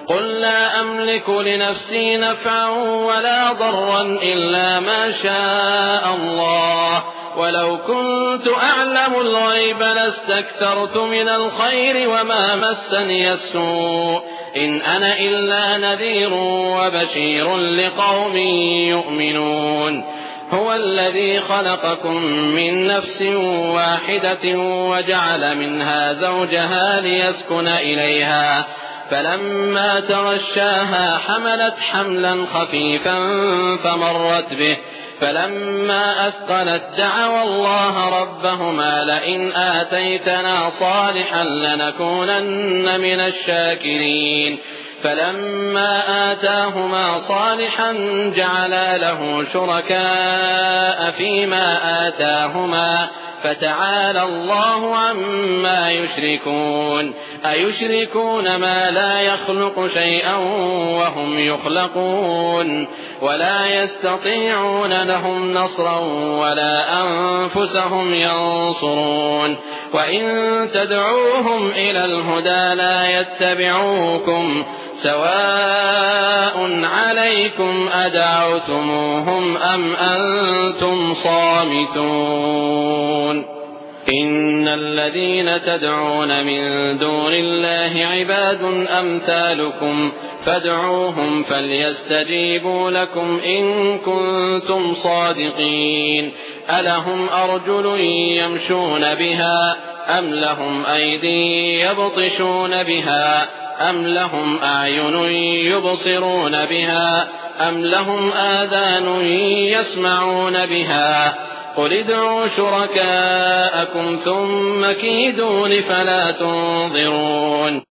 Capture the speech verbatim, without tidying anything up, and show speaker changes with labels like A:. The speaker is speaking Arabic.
A: قل لا أملك لنفسي نفعا ولا ضرا إلا ما شاء الله ولو كنت أعلم الغيب لاستكثرت من الخير وما مسني السوء إن أنا إلا نذير وبشير لقوم يؤمنون هو الذي خلقكم من نفس واحدة وجعل منها زوجها ليسكن إليها فلما تغشاها حملت حملا خفيفا فمرت به فلما أثقلت دعوا الله ربهما لئن آتيتنا صالحا لنكونن من الشاكرين فلما آتاهما صالحا جعلا له شركاء فيما آتاهما فتعالى الله عما يشركون أيشركون ما لا يخلق شيئا وهم يخلقون ولا يستطيعون لهم نصرا ولا أنفسهم ينصرون وإن تدعوهم إلى الهدى لا يتبعوكم سواء عليكم أدعوتموهم أم أنتم صامتون إن الذين تدعون من دون الله عباد أمثالكم فادعوهم فليستجيبوا لكم إن كنتم صادقين ألهم أرجل يمشون بها أم لهم أيدي يبطشون بها أم لهم أعين يبصرون بها أم لهم آذان يسمعون بها قل ادعوا شركاءكم ثم كيدون فلا تنظرون